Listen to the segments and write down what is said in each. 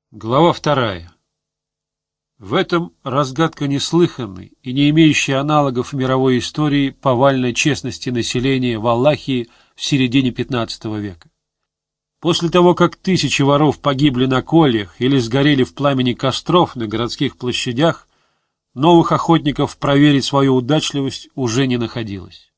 Глава 2. В этом разгадка неслыханной и не имеющей аналогов в мировой истории повальной честности населения Валахии в середине XV века. После того, как тысячи воров погибли на кольях или сгорели в пламени костров на городских площадях, новых охотников проверить свою удачливость уже не находилось.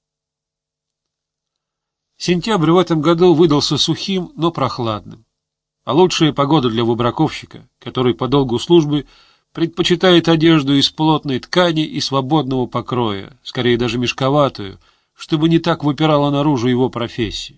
Сентябрь в этом году выдался сухим, но прохладным. А лучшая погода для выбраковщика, который по долгу службы предпочитает одежду из плотной ткани и свободного покроя, скорее даже мешковатую, чтобы не так выпирала наружу его профессия.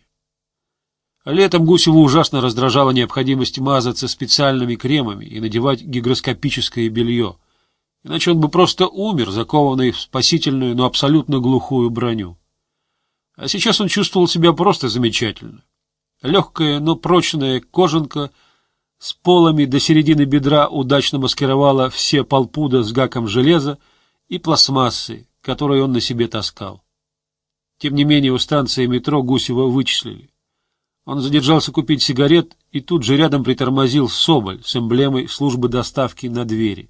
Летом Гусеву ужасно раздражала необходимость мазаться специальными кремами и надевать гигроскопическое белье, иначе он бы просто умер, закованный в спасительную, но абсолютно глухую броню. А сейчас он чувствовал себя просто замечательно. Легкая, но прочная кожанка с полами до середины бедра удачно маскировала все полпуда с гаком железа и пластмассы, которые он на себе таскал. Тем не менее, у станции метро Гусева вычислили. Он задержался купить сигарет, и тут же рядом притормозил Соболь с эмблемой службы доставки на двери.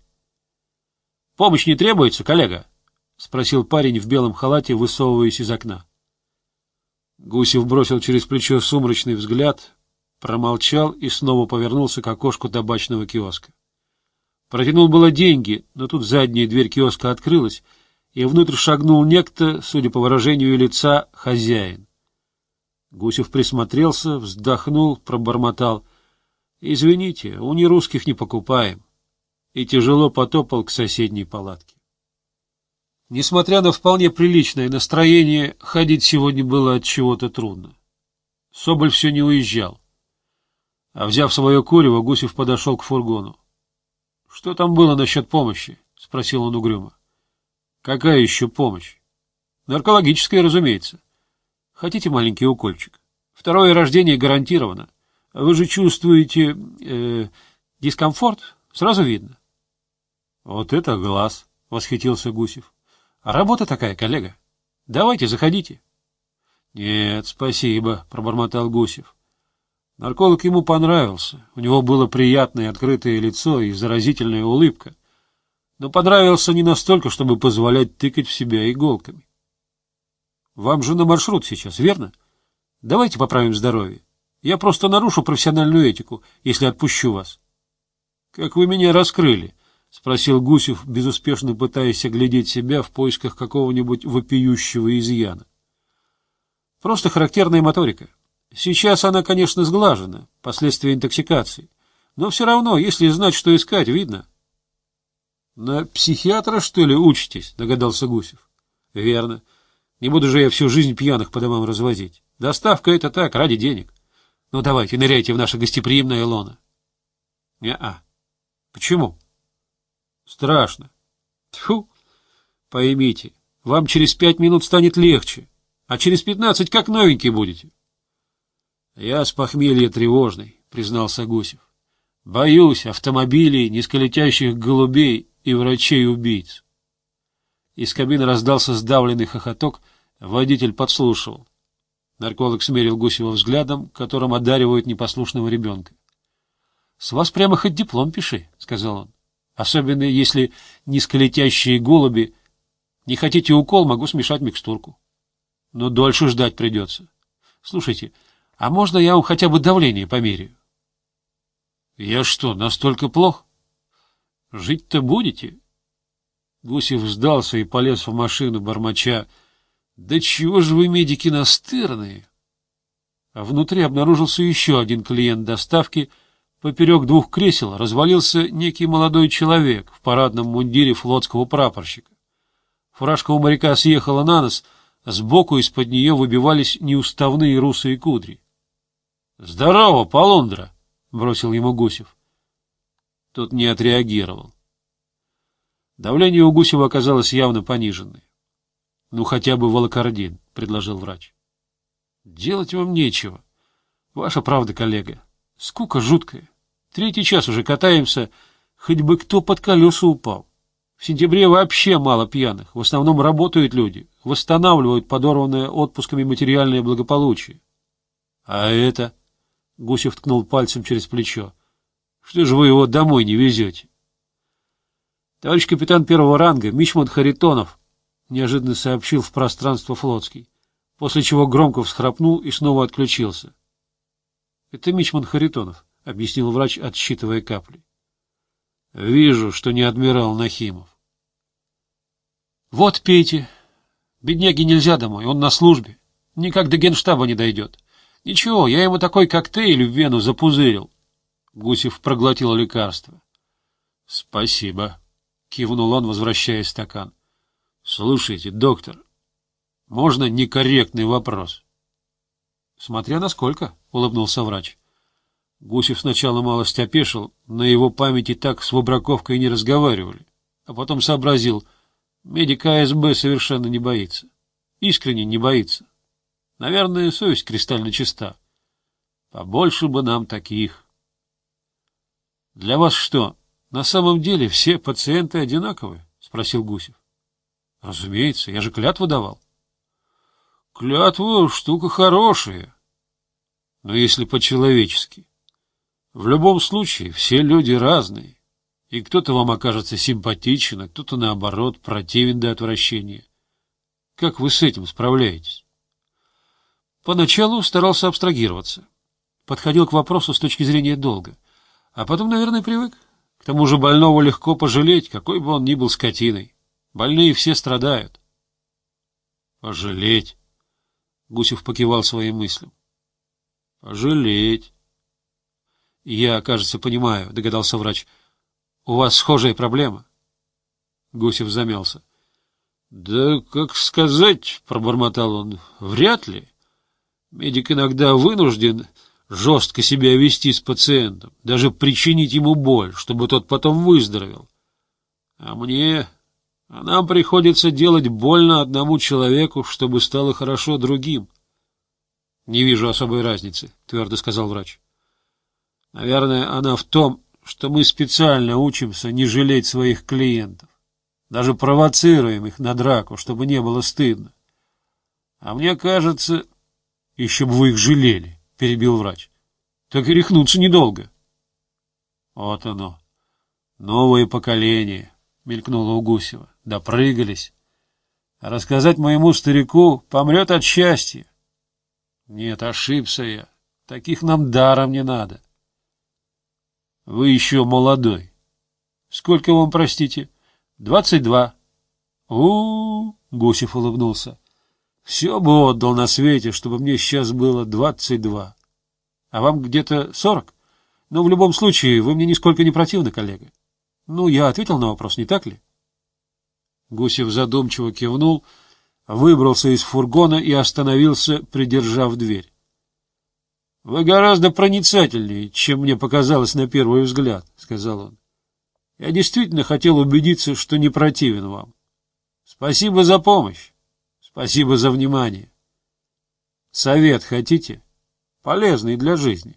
— Помощь не требуется, коллега? — спросил парень в белом халате, высовываясь из окна. Гусев бросил через плечо сумрачный взгляд, промолчал и снова повернулся к окошку табачного киоска. Протянул было деньги, но тут задняя дверь киоска открылась, и внутрь шагнул некто, судя по выражению лица, хозяин. Гусев присмотрелся, вздохнул, пробормотал: «Извините, у нерусских не покупаем», и тяжело потопал к соседней палатке. Несмотря на вполне приличное настроение, ходить сегодня было от чего-то трудно. Соболь все не уезжал. А взяв свое курево, Гусев подошел к фургону. — Что там было насчет помощи? — спросил он угрюмо. — Какая еще помощь? — Наркологическая, разумеется. Хотите маленький укольчик? Второе рождение гарантировано. Вы же чувствуете дискомфорт? Сразу видно. — Вот это глаз! — восхитился Гусев. — Работа такая, коллега. Давайте, заходите. — Нет, спасибо, — пробормотал Гусев. Нарколог ему понравился. У него было приятное открытое лицо и заразительная улыбка. Но понравился не настолько, чтобы позволять тыкать в себя иголками. — Вам же на маршрут сейчас, верно? Давайте поправим здоровье. Я просто нарушу профессиональную этику, если отпущу вас. — Как вы меня раскрыли? — спросил Гусев, безуспешно пытаясь оглядеть себя в поисках какого-нибудь вопиющего изъяна. — Просто характерная моторика. Сейчас она, конечно, сглажена, последствия интоксикации. Но все равно, если знать, что искать, видно. — На психиатра, что ли, учитесь? — догадался Гусев. — Верно. Не буду же я всю жизнь пьяных по домам развозить. Доставка — это так, ради денег. Ну, давайте, ныряйте в наше гостеприимное лоно. — Не-а. — Почему? — Страшно. Тьфу! Поймите, вам через 5 минут станет легче, а через 15 как новенький будете. — Я с похмелья тревожный, — признался Гусев. — Боюсь автомобилей, низколетящих голубей и врачей-убийц. Из кабины раздался сдавленный хохоток, водитель подслушивал. Нарколог смерил Гусева взглядом, которым одаривают непослушного ребенка. — С вас прямо хоть диплом пиши, — сказал он. — Особенно если низколетящие голуби. Не хотите укол, могу смешать микстурку. Но дольше ждать придется. Слушайте, а можно я вам хотя бы давление померяю? — Я что, настолько плох? — Жить-то будете? Гусев сдался и полез в машину, бормоча: — Да чего же вы, медики, настырные? А внутри обнаружился еще один клиент доставки. Поперек 2 кресел развалился некий молодой человек в парадном мундире флотского прапорщика. Фуражка у моряка съехала на нос, а сбоку из-под нее выбивались неуставные русые кудри. — Здорово, полундра! — бросил ему Гусев. Тот не отреагировал. Давление у Гусева оказалось явно пониженное. — Ну, хотя бы волокордин, — предложил врач. — Делать вам нечего. Ваша правда, коллега. Скука жуткая. 3-й час уже катаемся, хоть бы кто под колеса упал. В сентябре вообще мало пьяных, в основном работают люди, восстанавливают подорванное отпусками материальное благополучие. — А это? — Гусев ткнул пальцем через плечо. — Что же вы его домой не везете? Товарищ капитан первого ранга мичман Харитонов неожиданно сообщил в пространство флотский, после чего громко всхрапнул и снова отключился. — Это мичман Харитонов, — объяснил врач, отсчитывая капли. — Вижу, что не адмирал Нахимов. — Вот, пейте. Бедняге нельзя домой, он на службе. Никак до генштаба не дойдет. Ничего, я ему такой коктейль в вену запузырил. Гусев проглотил лекарство. — Спасибо, — кивнул он, возвращая стакан. — Слушайте, доктор, можно некорректный вопрос? — Смотря насколько, — улыбнулся врач. Гусев сначала малость опешил, на его памяти так с Выбраковкой не разговаривали, а потом сообразил, медик АСБ совершенно не боится. Искренне не боится. Наверное, совесть кристально чиста. Побольше бы нам таких. — Для вас что, на самом деле все пациенты одинаковые? — спросил Гусев. — Разумеется, я же клятву давал. — Клятва — штука хорошая. Но если по-человечески. В любом случае, все люди разные. И кто-то вам окажется симпатичен, а кто-то, наоборот, противен до отвращения. Как вы с этим справляетесь? Поначалу старался абстрагироваться. Подходил к вопросу с точки зрения долга. А потом, наверное, привык. К тому же больного легко пожалеть, какой бы он ни был скотиной. Больные все страдают. Пожалеть. Гусев покивал своим мыслям. Пожалеть. Я, кажется, понимаю, догадался врач. У вас схожая проблема? Гусев замялся. Да, как сказать, пробормотал он, вряд ли. Медик иногда вынужден жестко себя вести с пациентом, даже причинить ему боль, чтобы тот потом выздоровел. А нам приходится делать больно одному человеку, чтобы стало хорошо другим. — Не вижу особой разницы, — твердо сказал врач. — Наверное, она в том, что мы специально учимся не жалеть своих клиентов. Даже провоцируем их на драку, чтобы не было стыдно. А мне кажется... — Еще бы вы их жалели, — перебил врач. — Так и рехнуться недолго. — Вот оно. Новое поколение, — мелькнуло у Гусева. Допрыгались. А рассказать моему старику помрет от счастья. Нет, ошибся я. Таких нам даром не надо. Вы еще молодой. Сколько вам, простите? 22. Гусев улыбнулся. Все бы отдал на свете, чтобы мне сейчас было 22. А вам где-то 40? Но в любом случае, вы мне нисколько не противны, коллега. Ну, я ответил на вопрос, не так ли? Гусев задумчиво кивнул, выбрался из фургона и остановился, придержав дверь. — Вы гораздо проницательнее, чем мне показалось на первый взгляд, — сказал он. — Я действительно хотел убедиться, что не противен вам. Спасибо за помощь. Спасибо за внимание. Совет хотите? Полезный для жизни.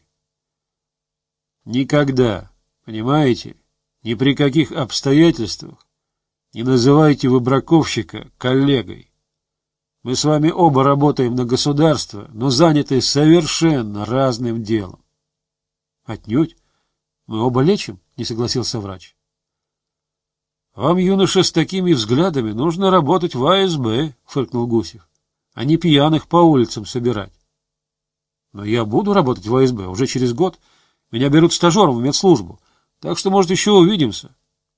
Никогда, понимаете, ни при каких обстоятельствах не называйте выбраковщика коллегой. Мы с вами оба работаем на государство, но заняты совершенно разным делом. Отнюдь. Мы оба лечим, не согласился врач. Вам, юноша, с такими взглядами нужно работать в АСБ, фыркнул Гусев, а не пьяных по улицам собирать. Но я буду работать в АСБ уже через год. Меня берут стажером в медслужбу, так что, может, еще увидимся.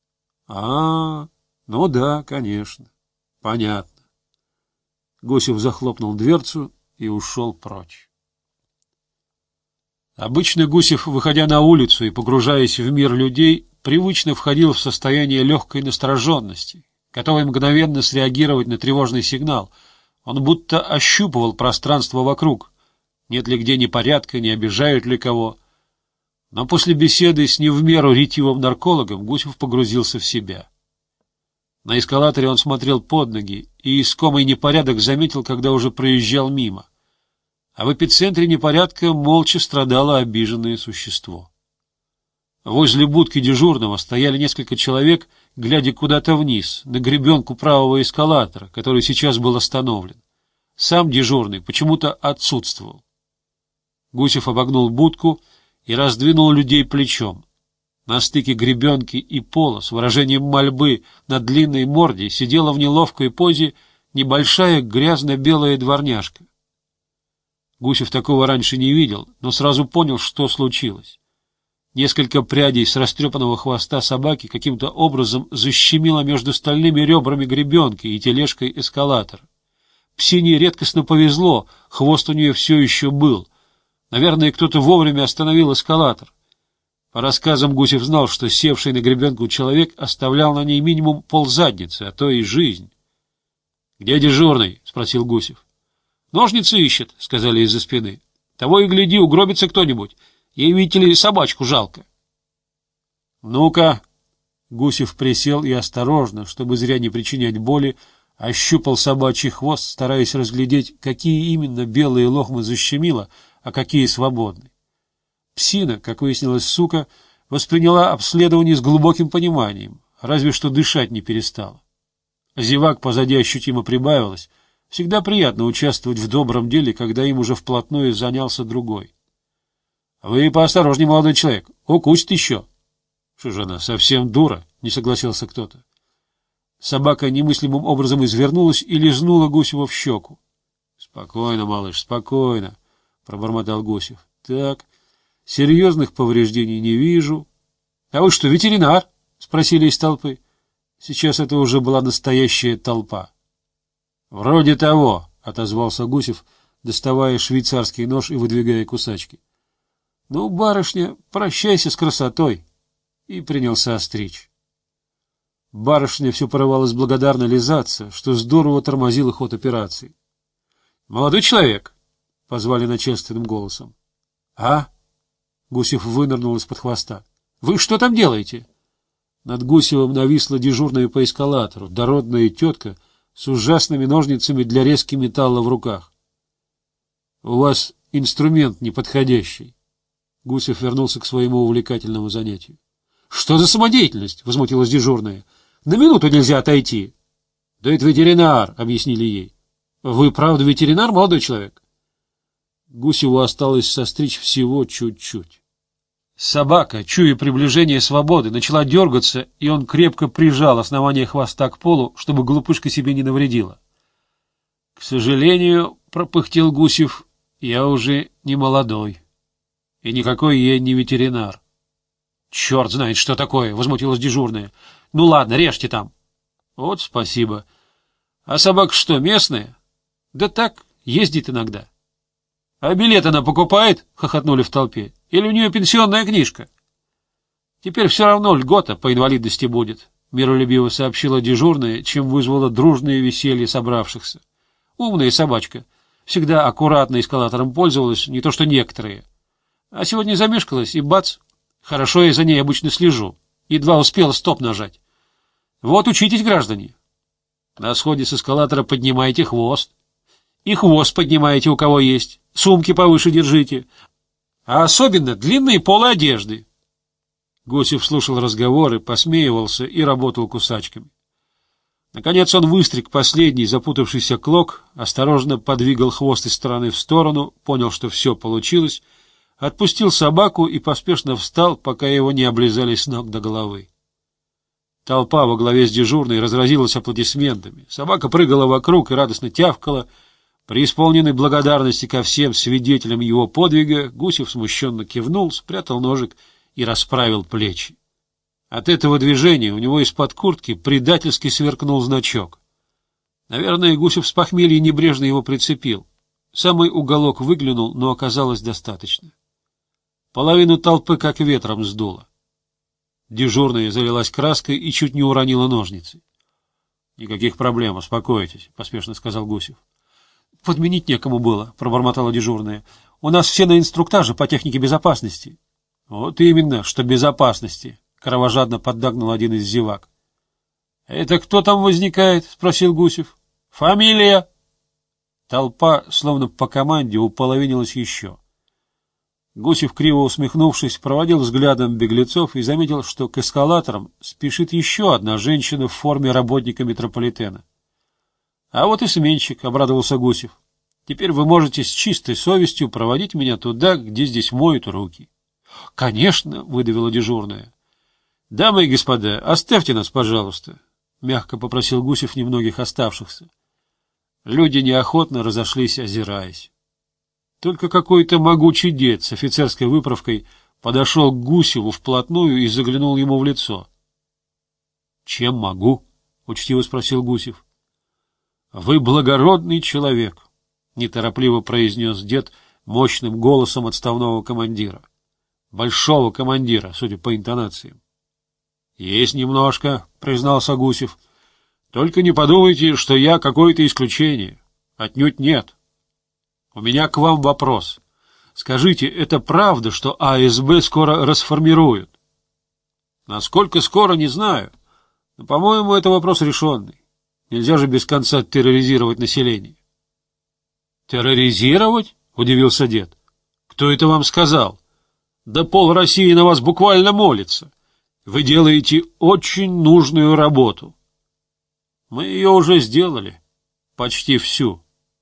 Ну да, конечно. Понятно. Гусев захлопнул дверцу и ушел прочь. Обычно Гусев, выходя на улицу и погружаясь в мир людей, привычно входил в состояние легкой настороженности, готовый мгновенно среагировать на тревожный сигнал. Он будто ощупывал пространство вокруг, нет ли где непорядка, не обижают ли кого. Но после беседы с не в меру ретивым наркологом Гусев погрузился в себя. На эскалаторе он смотрел под ноги и искомый непорядок заметил, когда уже проезжал мимо. А в эпицентре непорядка молча страдало обиженное существо. Возле будки дежурного стояли несколько человек, глядя куда-то вниз, на гребенку правого эскалатора, который сейчас был остановлен. Сам дежурный почему-то отсутствовал. Гусев обогнул будку и раздвинул людей плечом. На стыке гребенки и пола с выражением мольбы на длинной морде сидела в неловкой позе небольшая грязно-белая дворняжка. Гусев такого раньше не видел, но сразу понял, что случилось. Несколько прядей с растрепанного хвоста собаки каким-то образом защемило между стальными ребрами гребенки и тележкой эскалатора. Псине редкостно повезло, хвост у нее все еще был. Наверное, кто-то вовремя остановил эскалатор. По рассказам Гусев знал, что севший на гребенку человек оставлял на ней минимум ползадницы, а то и жизнь. — Где дежурный? — спросил Гусев. — Ножницы ищет, — сказали из-за спины. — Того и гляди, угробится кто-нибудь. Ей, видите ли, собачку жалко. — Ну-ка. Гусев присел и осторожно, чтобы зря не причинять боли, ощупал собачий хвост, стараясь разглядеть, какие именно белые лохмы защемило, а какие свободны. Псина, как выяснилось, сука, восприняла обследование с глубоким пониманием, разве что дышать не перестала. Зевак позади ощутимо прибавилось. Всегда приятно участвовать в добром деле, когда им уже вплотную занялся другой. — Вы поосторожней, молодой человек, укусит еще. — Что же она, совсем дура? — не согласился кто-то. Собака немыслимым образом извернулась и лизнула Гусева в щеку. — Спокойно, малыш, спокойно, — пробормотал Гусев. — Так... Серьезных повреждений не вижу. — А вы что, ветеринар? — спросили из толпы. Сейчас это уже была настоящая толпа. — Вроде того, — отозвался Гусев, доставая швейцарский нож и выдвигая кусачки. — Ну, барышня, прощайся с красотой. И принялся остричь. Барышня все порывалась благодарно лизаться, что здорово тормозило ход операции. — Молодой человек, — позвали начальственным голосом. — А? Гусев вынырнул из-под хвоста. — Вы что там делаете? Над Гусевым нависла дежурная по эскалатору, дородная тетка с ужасными ножницами для резки металла в руках. — У вас инструмент неподходящий. Гусев вернулся к своему увлекательному занятию. — Что за самодеятельность? — возмутилась дежурная. — На минуту нельзя отойти. — Да это ветеринар, — объяснили ей. — Вы правда ветеринар, молодой человек? Гусеву осталось состричь всего чуть-чуть. Собака, чуя приближение свободы, начала дергаться, и он крепко прижал основание хвоста к полу, чтобы глупышка себе не навредила. — К сожалению, — пропыхтел Гусев, — я уже не молодой. И никакой я не ветеринар. — Черт знает, что такое, — возмутилась дежурная. — Ну ладно, режьте там. — Вот спасибо. — А собака что, местная? — Да так, ездит иногда. — А билет она покупает? — хохотнули в толпе. — Или у нее пенсионная книжка? — Теперь все равно льгота по инвалидности будет, — миролюбиво сообщила дежурная, чем вызвала дружное веселье собравшихся. Умная собачка. Всегда аккуратно эскалатором пользовалась, не то что некоторые. А сегодня замешкалась, и бац! Хорошо я за ней обычно слежу. Едва успела стоп нажать. Вот учитесь, граждане. На сходе с эскалатора поднимайте хвост. И хвост поднимаете, у кого есть. Сумки повыше держите. А особенно длинные полы одежды. Гусев слушал разговоры, посмеивался и работал кусачками. Наконец он выстриг последний запутавшийся клок, осторожно подвигал хвост из стороны в сторону, понял, что все получилось, отпустил собаку и поспешно встал, пока его не облизали с ног до головы. Толпа во главе с дежурной разразилась аплодисментами. Собака прыгала вокруг и радостно тявкала. При исполненной благодарности ко всем свидетелям его подвига Гусев смущенно кивнул, спрятал ножик и расправил плечи. От этого движения у него из-под куртки предательски сверкнул значок. Наверное, Гусев с похмелья небрежно его прицепил. Самый уголок выглянул, но оказалось достаточно. Половину толпы как ветром сдуло. Дежурная залилась краской и чуть не уронила ножницы. — Никаких проблем, успокойтесь, — поспешно сказал Гусев. — Подменить некому было, — пробормотала дежурная. — У нас все на инструктаже по технике безопасности. — Вот именно, что безопасности, — кровожадно поддакнул один из зевак. — Это кто там возникает? — спросил Гусев. — Фамилия? Толпа, словно по команде, уполовинилась еще. Гусев, криво усмехнувшись, проводил взглядом беглецов и заметил, что к эскалаторам спешит еще одна женщина в форме работника метрополитена. — А вот и сменщик, — обрадовался Гусев. — Теперь вы можете с чистой совестью проводить меня туда, где здесь моют руки. — Конечно, — выдавила дежурная. — Дамы и господа, оставьте нас, пожалуйста, — мягко попросил Гусев немногих оставшихся. Люди неохотно разошлись, озираясь. Только какой-то могучий дед с офицерской выправкой подошел к Гусеву вплотную и заглянул ему в лицо. — Чем могу? — учтиво спросил Гусев. — Вы благородный человек, — неторопливо произнес дед мощным голосом отставного командира. Большого командира, судя по интонациям. — Есть немножко, — признался Гусев. — Только не подумайте, что я какое-то исключение. Отнюдь нет. У меня к вам вопрос. Скажите, это правда, что АСБ скоро расформируют? Насколько скоро, не знаю. Но, по-моему, это вопрос решенный. Нельзя же без конца терроризировать население. Терроризировать? — удивился дед. Кто это вам сказал? Да пол России на вас буквально молится. Вы делаете очень нужную работу. Мы ее уже сделали. Почти всю.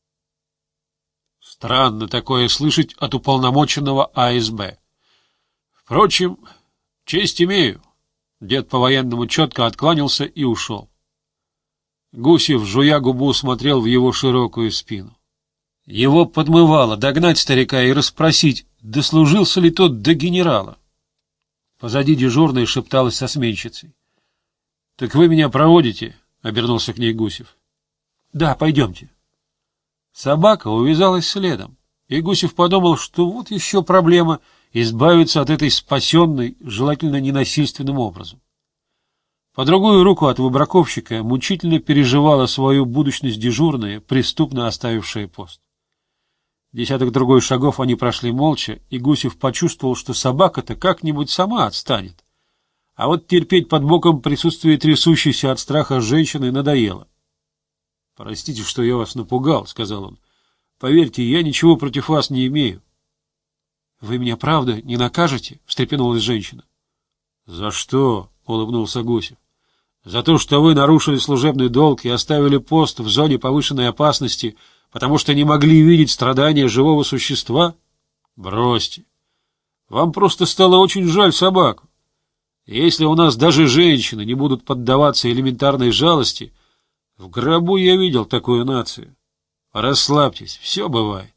Странно такое слышать от уполномоченного АСБ. Впрочем, честь имею. Дед по-военному четко откланялся и ушел. Гусев, жуя губу, смотрел в его широкую спину. Его подмывало догнать старика и расспросить, дослужился ли тот до генерала. Позади дежурной шепталась со сменщицей. — Так вы меня проводите? — обернулся к ней Гусев. — Да, пойдемте. Собака увязалась следом, и Гусев подумал, что вот еще проблема избавиться от этой спасенной, желательно ненасильственным образом. По другую руку от выбраковщика мучительно переживала свою будущность дежурная, преступно оставившая пост. Десяток другой шагов они прошли молча, и Гусев почувствовал, что собака-то как-нибудь сама отстанет. А вот терпеть под боком присутствие трясущейся от страха женщины надоело. — Простите, что я вас напугал, — сказал он. — Поверьте, я ничего против вас не имею. — Вы меня, правда, не накажете? — встрепенулась женщина. — За что? — улыбнулся Гусев. — За то, что вы нарушили служебный долг и оставили пост в зоне повышенной опасности, потому что не могли видеть страдания живого существа? Бросьте. Вам просто стало очень жаль собаку. Если у нас даже женщины не будут поддаваться элементарной жалости, в гробу я видел такую нацию. Расслабьтесь, все бывает.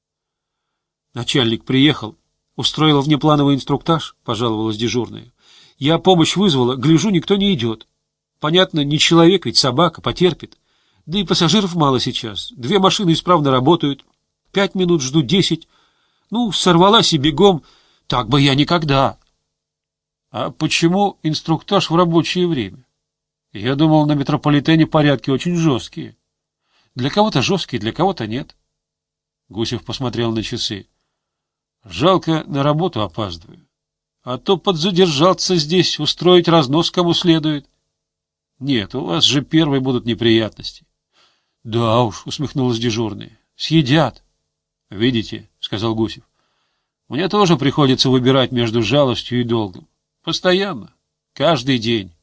Начальник приехал, устроил внеплановый инструктаж, пожаловалась дежурная. Я помощь вызвала, гляжу, никто не идет. Понятно, не человек, ведь собака, потерпит. Да и пассажиров мало сейчас. 2 машины исправно работают. 5 минут жду, 10. Ну, сорвалась и бегом. Так бы я никогда. А почему инструктаж в рабочее время? Я думал, на метрополитене порядки очень жесткие. Для кого-то жесткие, для кого-то нет. Гусев посмотрел на часы. Жалко, на работу опаздываю. А то подзадержаться здесь, устроить разнос кому следует. Нет, у вас же первые будут неприятности. Да уж, усмехнулась дежурная. Съедят. Видите, сказал Гусев. Мне тоже приходится выбирать между жалостью и долгом. Постоянно. Каждый день.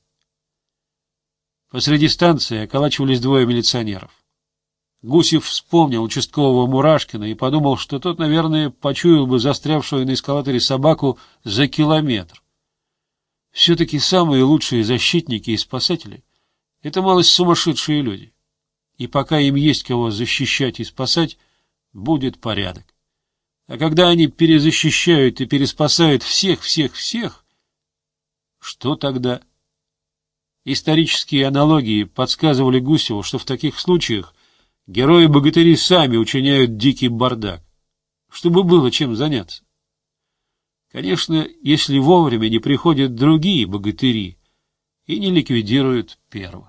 Посреди станции околачивались 2 милиционеров. Гусев вспомнил участкового Мурашкина и подумал, что тот, наверное, почуял бы застрявшую на эскалаторе собаку за километр. Все-таки самые лучшие защитники и спасатели — это малость сумасшедшие люди. И пока им есть кого защищать и спасать, будет порядок. А когда они перезащищают и переспасают всех, что тогда? Исторические аналогии подсказывали Гусеву, что в таких случаях герои-богатыри сами учиняют дикий бардак, чтобы было чем заняться. Конечно, если вовремя не приходят другие богатыри и не ликвидируют первых.